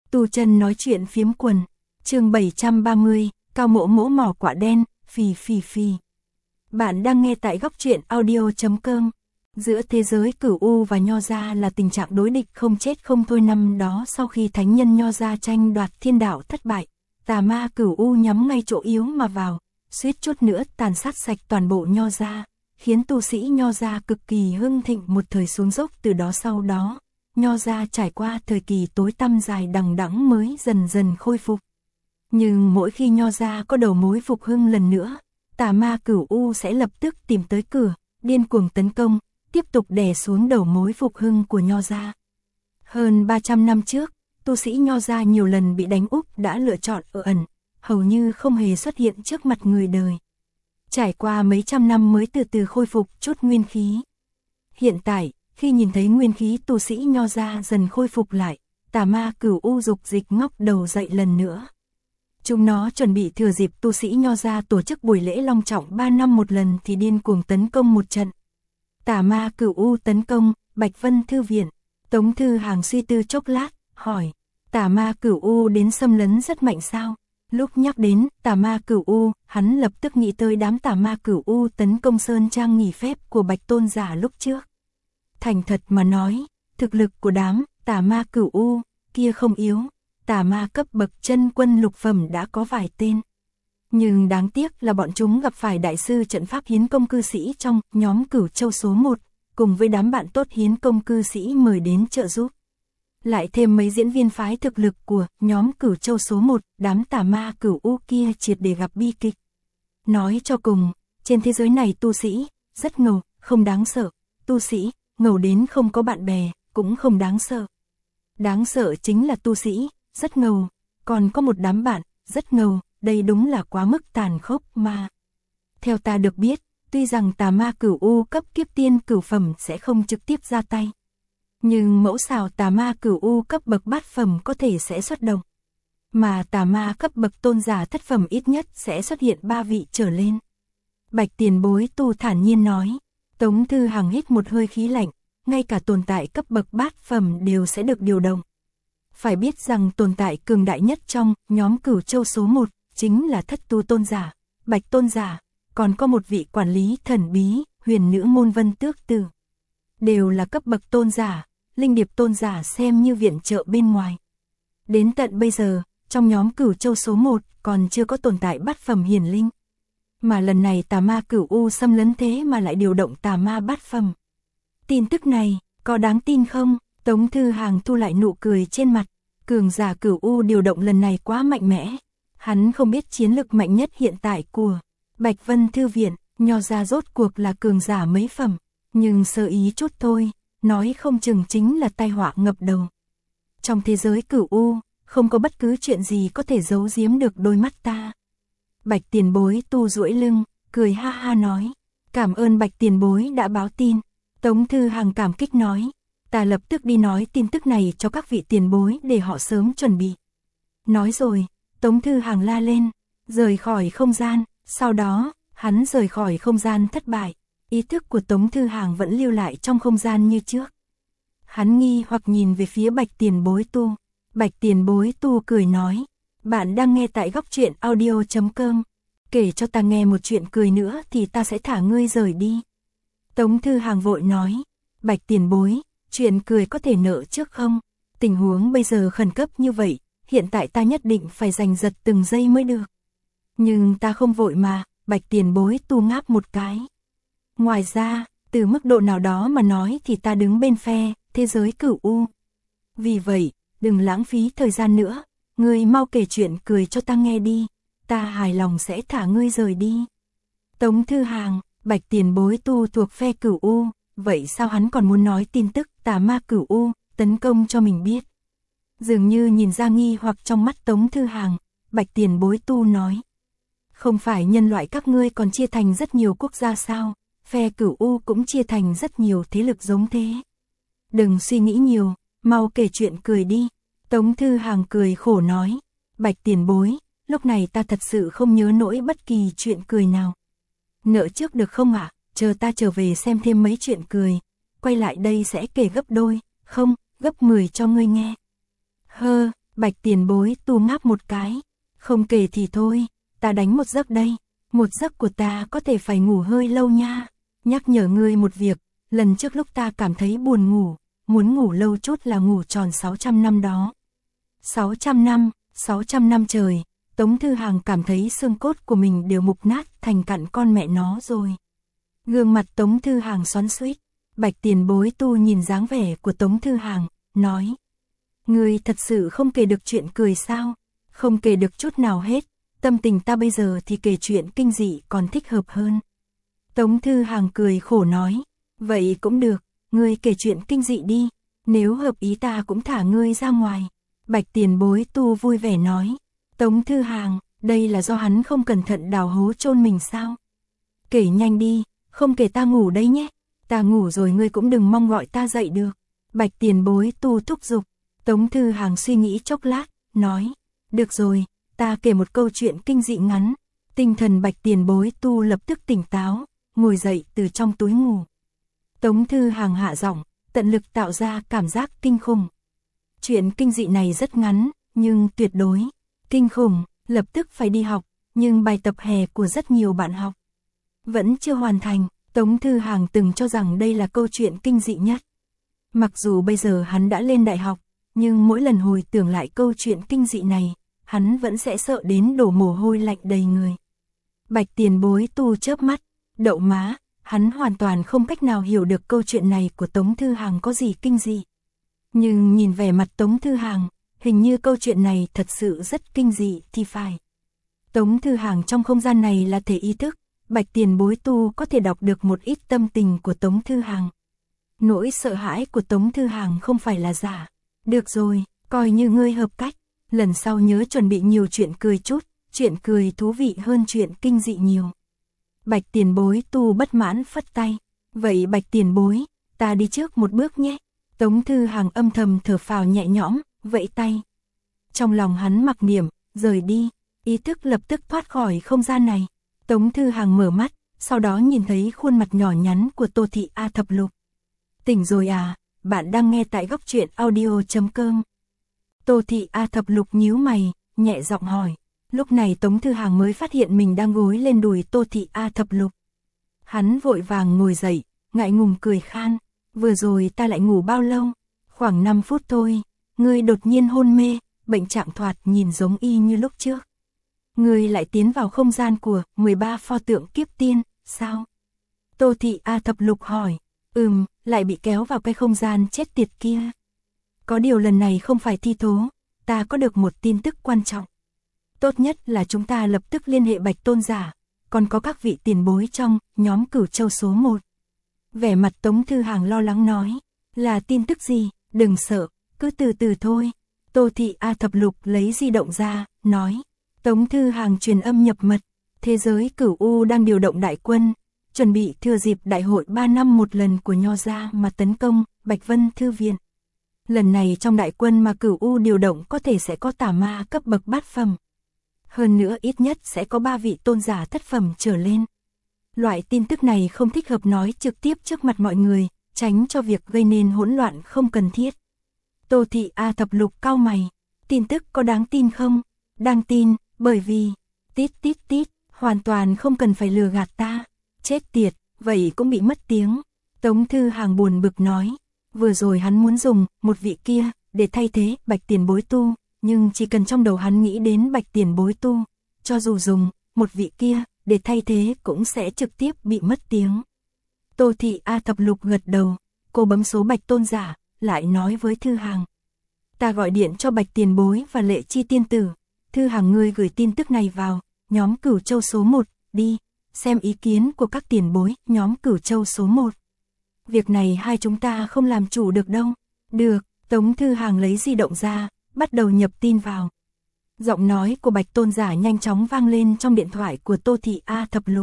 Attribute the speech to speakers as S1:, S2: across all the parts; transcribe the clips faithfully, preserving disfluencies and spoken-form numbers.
S1: Tu chân nói chuyện phiếm quần, chương bảy trăm ba mươi, cao mỗ mỗ mỏ quả đen, phì phì phì. Bạn đang nghe tại góc truyện audio chấm com. Giữa thế giới Cửu U và Nho Gia là tình trạng đối địch không chết không thôi. Năm đó sau khi thánh nhân Nho Gia tranh đoạt thiên đạo thất bại, tà ma Cửu U nhắm ngay chỗ yếu mà vào, suýt chút nữa tàn sát sạch toàn bộ Nho Gia, khiến tu sĩ Nho Gia cực kỳ hưng thịnh một thời xuống dốc. Từ đó sau đó, Nho Gia trải qua thời kỳ tối tăm dài đằng đẵng mới dần dần khôi phục. Nhưng mỗi khi Nho Gia có đầu mối phục hưng lần nữa, tà ma Cửu U sẽ lập tức tìm tới cửa, điên cuồng tấn công, tiếp tục đè xuống đầu mối phục hưng của Nho Gia. Hơn ba trăm năm trước, tu sĩ Nho Gia nhiều lần bị đánh úp đã lựa chọn ở ẩn, hầu như không hề xuất hiện trước mặt người đời. Trải qua mấy trăm năm mới từ từ khôi phục chút nguyên khí. Hiện tại, khi nhìn thấy nguyên khí tu sĩ Nho Gia dần khôi phục lại, tà ma Cửu U dục dịch ngóc đầu dậy lần nữa. Chúng nó chuẩn bị thừa dịp tu sĩ Nho Gia tổ chức buổi lễ long trọng ba năm một lần thì điên cuồng tấn công một trận. Tà ma Cửu U tấn công Bạch Vân Thư Viện. Tống Thư Hàng suy tư chốc lát, hỏi, tà ma Cửu U đến xâm lấn rất mạnh sao? Lúc nhắc đến tà ma Cửu U, hắn lập tức nghĩ tới đám tà ma Cửu U tấn công Sơn Trang nghỉ phép của Bạch Tôn Giả lúc trước. Thành thật mà nói, thực lực của đám tà ma Cửu U kia không yếu, tà ma cấp bậc chân quân lục phẩm đã có vài tên. Nhưng đáng tiếc là bọn chúng gặp phải đại sư trận pháp hiến công cư sĩ trong nhóm Cửu Châu số một, cùng với đám bạn tốt hiến công cư sĩ mời đến trợ giúp. Lại thêm mấy diễn viên phái thực lực của nhóm Cửu Châu số một, đám tà ma Cửu U kia triệt để gặp bi kịch. Nói cho cùng, trên thế giới này tu sĩ rất ngầu, không đáng sợ. Tu sĩ ngầu đến không có bạn bè, cũng không đáng sợ. Đáng sợ chính là tu sĩ rất ngầu, còn có một đám bạn rất ngầu, đây đúng là quá mức tàn khốc mà. Theo ta được biết, tuy rằng tà ma Cửu U cấp kiếp tiên cửu phẩm sẽ không trực tiếp ra tay, nhưng mẫu xào tà ma Cửu U cấp bậc bát phẩm có thể sẽ xuất động. Mà tà ma cấp bậc tôn giả thất phẩm ít nhất sẽ xuất hiện ba vị trở lên. Bạch tiền bối tu thản nhiên nói. Tống Thư Hàng hít một hơi khí lạnh, ngay cả tồn tại cấp bậc bát phẩm đều sẽ được điều động. Phải biết rằng tồn tại cường đại nhất trong nhóm Cửu Châu số một chính là Thất Tu Tôn Giả, Bạch Tôn Giả, còn có một vị quản lý thần bí, huyền nữ môn Vân Tước Tử. Đều là cấp bậc tôn giả, Linh Điệp Tôn Giả xem như viện trợ bên ngoài. Đến tận bây giờ, trong nhóm Cửu Châu số một còn chưa có tồn tại bát phẩm hiển linh. Mà lần này tà ma Cửu U xâm lấn thế mà lại điều động tà ma bát phẩm. Tin tức này, có đáng tin không? Tống Thư Hàng thu lại nụ cười trên mặt. Cường giả Cửu U điều động lần này quá mạnh mẽ. Hắn không biết chiến lực mạnh nhất hiện tại của Bạch Vân Thư Viện, Nho Gia rốt cuộc là cường giả mấy phẩm. Nhưng sơ ý chút thôi, nói không chừng chính là tai họa ngập đầu. Trong thế giới Cửu U, không có bất cứ chuyện gì có thể giấu giếm được đôi mắt ta. Bạch tiền bối tu duỗi lưng, cười ha ha nói. Cảm ơn Bạch tiền bối đã báo tin. Tống Thư Hàng cảm kích nói. Ta lập tức đi nói tin tức này cho các vị tiền bối để họ sớm chuẩn bị. Nói rồi, Tống Thư Hàng la lên, rời khỏi không gian. Sau đó, hắn rời khỏi không gian thất bại. Ý thức của Tống Thư Hàng vẫn lưu lại trong không gian như trước. Hắn nghi hoặc nhìn về phía Bạch tiền bối tu. Bạch tiền bối tu cười nói. Bạn đang nghe tại góc truyện audio chấm com. Kể cho ta nghe một chuyện cười nữa thì ta sẽ thả ngươi rời đi. Tống Thư Hàng vội nói. Bạch tiền bối, chuyện cười có thể nợ trước không? Tình huống bây giờ khẩn cấp như vậy, hiện tại ta nhất định phải giành giật từng giây mới được. Nhưng ta không vội mà, Bạch tiền bối tu ngáp một cái. Ngoài ra, từ mức độ nào đó mà nói thì ta đứng bên phe thế giới Cửu U. Vì vậy, đừng lãng phí thời gian nữa, ngươi mau kể chuyện cười cho ta nghe đi, ta hài lòng sẽ thả ngươi rời đi. Tống Thư Hàng, Bạch tiền bối tu thuộc phe Cửu U, vậy sao hắn còn muốn nói tin tức tà ma Cửu U tấn công cho mình biết? Dường như nhìn ra nghi hoặc trong mắt Tống Thư Hàng, Bạch tiền bối tu nói. Không phải nhân loại các ngươi còn chia thành rất nhiều quốc gia sao? Phe Cửu U cũng chia thành rất nhiều thế lực giống thế. Đừng suy nghĩ nhiều, mau kể chuyện cười đi. Tống Thư Hàng cười khổ nói. Bạch tiền bối, lúc này ta thật sự không nhớ nổi bất kỳ chuyện cười nào. Nợ trước được không ạ? À? Chờ ta trở về xem thêm mấy chuyện cười. Quay lại đây sẽ kể gấp đôi, không, gấp mười cho ngươi nghe. Hơ, Bạch tiền bối Tu ngáp một cái. Không kể thì thôi, ta đánh một giấc đây. Một giấc của ta có thể phải ngủ hơi lâu nha. Nhắc nhở ngươi một việc, lần trước lúc ta cảm thấy buồn ngủ, muốn ngủ lâu chút là ngủ tròn sáu trăm năm đó. sáu trăm năm, sáu trăm năm trời, Tống Thư Hàng cảm thấy xương cốt của mình đều mục nát thành cặn con mẹ nó rồi. Gương mặt Tống Thư Hàng xoắn xuýt, Bạch tiền bối Tu nhìn dáng vẻ của Tống Thư Hàng, nói. Ngươi thật sự không kể được chuyện cười sao? Không kể được chút nào hết, tâm tình ta bây giờ thì kể chuyện kinh dị còn thích hợp hơn. Tống Thư Hàng cười khổ nói, vậy cũng được, ngươi kể chuyện kinh dị đi, nếu hợp ý ta cũng thả ngươi ra ngoài. Bạch tiền bối Tu vui vẻ nói, Tống Thư Hàng, đây là do hắn không cẩn thận đào hố chôn mình sao? Kể nhanh đi, không kể ta ngủ đấy nhé, ta ngủ rồi ngươi cũng đừng mong gọi ta dậy được. Bạch tiền bối Tu thúc giục. Tống Thư Hàng suy nghĩ chốc lát, nói, được rồi, ta kể một câu chuyện kinh dị ngắn. Tinh thần Bạch tiền bối Tu lập tức tỉnh táo, ngồi dậy từ trong túi ngủ. Tống Thư Hàng hạ giọng, tận lực tạo ra cảm giác kinh khủng. Chuyện kinh dị này rất ngắn, nhưng tuyệt đối kinh khủng, lập tức phải đi học, nhưng bài tập hè của rất nhiều bạn học vẫn chưa hoàn thành. Tống Thư Hàng từng cho rằng đây là câu chuyện kinh dị nhất. Mặc dù bây giờ hắn đã lên đại học, nhưng mỗi lần hồi tưởng lại câu chuyện kinh dị này, hắn vẫn sẽ sợ đến đổ mồ hôi lạnh đầy người. Bạch tiền bối Tu chớp mắt, đậu má, hắn hoàn toàn không cách nào hiểu được câu chuyện này của Tống Thư Hàng có gì kinh dị. Nhưng nhìn vẻ mặt Tống Thư Hàng, hình như câu chuyện này thật sự rất kinh dị thì phải. Tống Thư Hàng trong không gian này là thể ý thức, Bạch tiền bối Tu có thể đọc được một ít tâm tình của Tống Thư Hàng. Nỗi sợ hãi của Tống Thư Hàng không phải là giả. Được rồi, coi như ngươi hợp cách, lần sau nhớ chuẩn bị nhiều chuyện cười chút, chuyện cười thú vị hơn chuyện kinh dị nhiều. Bạch tiền bối Tu bất mãn phất tay, vậy Bạch tiền bối, ta đi trước một bước nhé. Tống Thư Hàng âm thầm thở phào nhẹ nhõm, vẫy tay. Trong lòng hắn mặc niệm, rời đi, ý thức lập tức thoát khỏi không gian này. Tống Thư Hàng mở mắt, sau đó nhìn thấy khuôn mặt nhỏ nhắn của Tô Thị A Thập Lục. Tỉnh rồi à, bạn đang nghe tại góc truyện audio chấm com. Tô Thị A Thập Lục nhíu mày, nhẹ giọng hỏi. Lúc này Tống Thư Hàng mới phát hiện mình đang gối lên đùi Tô Thị A Thập Lục. Hắn vội vàng ngồi dậy, ngại ngùng cười khan. Vừa rồi ta lại ngủ bao lâu? Khoảng năm phút thôi. Ngươi đột nhiên hôn mê, bệnh trạng thoạt nhìn giống y như lúc trước. Ngươi lại tiến vào không gian của mười ba pho tượng kiếp tiên, sao? Tô Thị A Thập Lục hỏi. Ừm, lại bị kéo vào cái không gian chết tiệt kia. Có điều lần này không phải thi thố, ta có được một tin tức quan trọng. Tốt nhất là chúng ta lập tức liên hệ Bạch Tôn giả, còn có các vị tiền bối trong nhóm Cửu Châu số một. Vẻ mặt Tống Thư Hàng lo lắng nói, là tin tức gì, đừng sợ, cứ từ từ thôi. Tô Thị A Thập Lục lấy di động ra, nói. Tống Thư Hàng truyền âm nhập mật, thế giới Cửu U đang điều động đại quân, chuẩn bị thừa dịp đại hội ba năm một lần của Nho gia mà tấn công Bạch Vân Thư Viện. Lần này trong đại quân mà Cửu U điều động có thể sẽ có tà ma cấp bậc bát phẩm. Hơn nữa ít nhất sẽ có ba vị tôn giả thất phẩm trở lên. Loại tin tức này không thích hợp nói trực tiếp trước mặt mọi người, tránh cho việc gây nên hỗn loạn không cần thiết. Tô Thị A Thập Lục cau mày, tin tức có đáng tin không? Đáng tin, bởi vì, tít tít tít, hoàn toàn không cần phải lừa gạt ta. Chết tiệt, vậy cũng bị mất tiếng. Tống Thư Hàng buồn bực nói, vừa rồi hắn muốn dùng một vị kia để thay thế Bạch tiền bối Tu, nhưng chỉ cần trong đầu hắn nghĩ đến Bạch tiền bối Tu, cho dù dùng một vị kia để thay thế cũng sẽ trực tiếp bị mất tiếng. Tô Thị A Thập Lục gật đầu, cô bấm số Bạch Tôn giả, lại nói với Thư Hàng. Ta gọi điện cho Bạch tiền bối và Lệ Chi tiên tử, Thư Hàng ngươi gửi tin tức này vào nhóm Cửu Châu số một, đi, xem ý kiến của các tiền bối nhóm Cửu Châu số một. Việc này hai chúng ta không làm chủ được đâu. Được, Tống Thư Hàng lấy di động ra, bắt đầu nhập tin vào. Giọng nói của Bạch Tôn giả nhanh chóng vang lên trong điện thoại của Tô Thị A Thập Lục.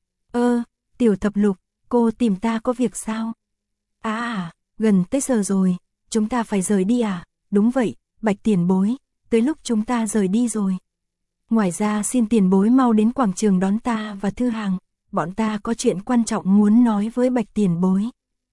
S1: Ơ, Tiểu Thập Lục, cô tìm ta có việc sao? À à, gần tới giờ rồi, chúng ta phải rời đi à? Đúng vậy, Bạch tiền bối, tới lúc chúng ta rời đi rồi. Ngoài ra xin tiền bối mau đến quảng trường đón ta và Thư Hàng, bọn ta có chuyện quan trọng muốn nói với Bạch tiền bối.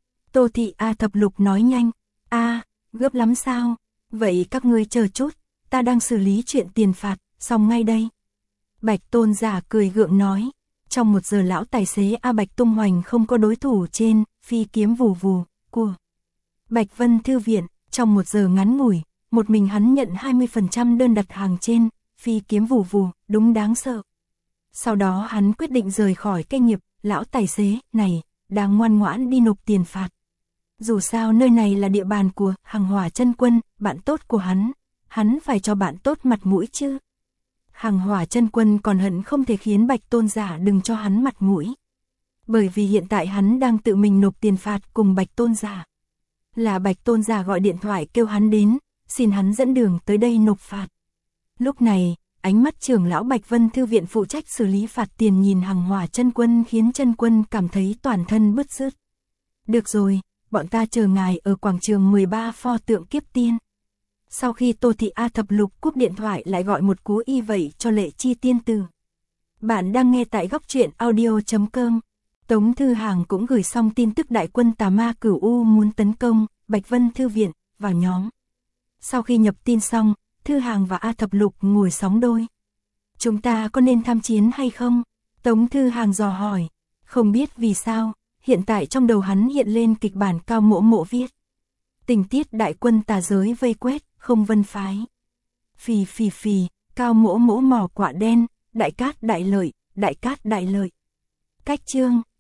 S1: Tô Thị A Thập Lục nói nhanh, a, gấp lắm sao? Vậy các ngươi chờ chút, ta đang xử lý chuyện tiền phạt, xong ngay đây. Bạch Tôn giả cười gượng nói, trong một giờ lão tài xế A Bạch tung hoành không có đối thủ trên, phi kiếm vù vù, của Bạch Vân Thư Viện, trong một giờ ngắn ngủi, một mình hắn nhận hai mươi phần trăm đơn đặt hàng trên, phi kiếm vù vù, đúng đáng sợ. Sau đó hắn quyết định rời khỏi cái nghiệp, lão tài xế, này, đang ngoan ngoãn đi nộp tiền phạt. Dù sao nơi này là địa bàn của Hằng Hỏa Chân Quân, bạn tốt của hắn, hắn phải cho bạn tốt mặt mũi chứ. Hằng Hỏa Chân Quân còn hận không thể khiến Bạch Tôn giả đừng cho hắn mặt mũi. Bởi vì hiện tại hắn đang tự mình nộp tiền phạt cùng Bạch Tôn giả. Là Bạch Tôn giả gọi điện thoại kêu hắn đến, xin hắn dẫn đường tới đây nộp phạt. Lúc này, ánh mắt trưởng lão Bạch Vân Thư Viện phụ trách xử lý phạt tiền nhìn Hằng Hỏa Chân Quân khiến Chân Quân cảm thấy toàn thân bứt rứt. Được rồi, bọn ta chờ ngài ở quảng trường mười ba pho tượng Kiếp Tiên. Sau khi Tô Thị A Thập Lục cúp điện thoại lại gọi một cú y vậy cho Lệ Chi tiên tử. Bạn đang nghe tại góc truyện audio chấm com. Tống Thư Hàng cũng gửi xong tin tức đại quân tà ma Cửu U muốn tấn công Bạch Vân Thư Viện vào nhóm. Sau khi nhập tin xong, Thư Hàng và A Thập Lục ngồi sóng đôi. Chúng ta có nên tham chiến hay không? Tống Thư Hàng dò hỏi. Không biết vì sao, hiện tại trong đầu hắn hiện lên kịch bản Cao Mỗ Mỗ viết. Tình tiết đại quân tà giới vây quét, không vân phái. Phì phì phì, Cao Mỗ Mỗ mỏ quả đen, đại cát đại lợi, đại cát đại lợi. Cách chương,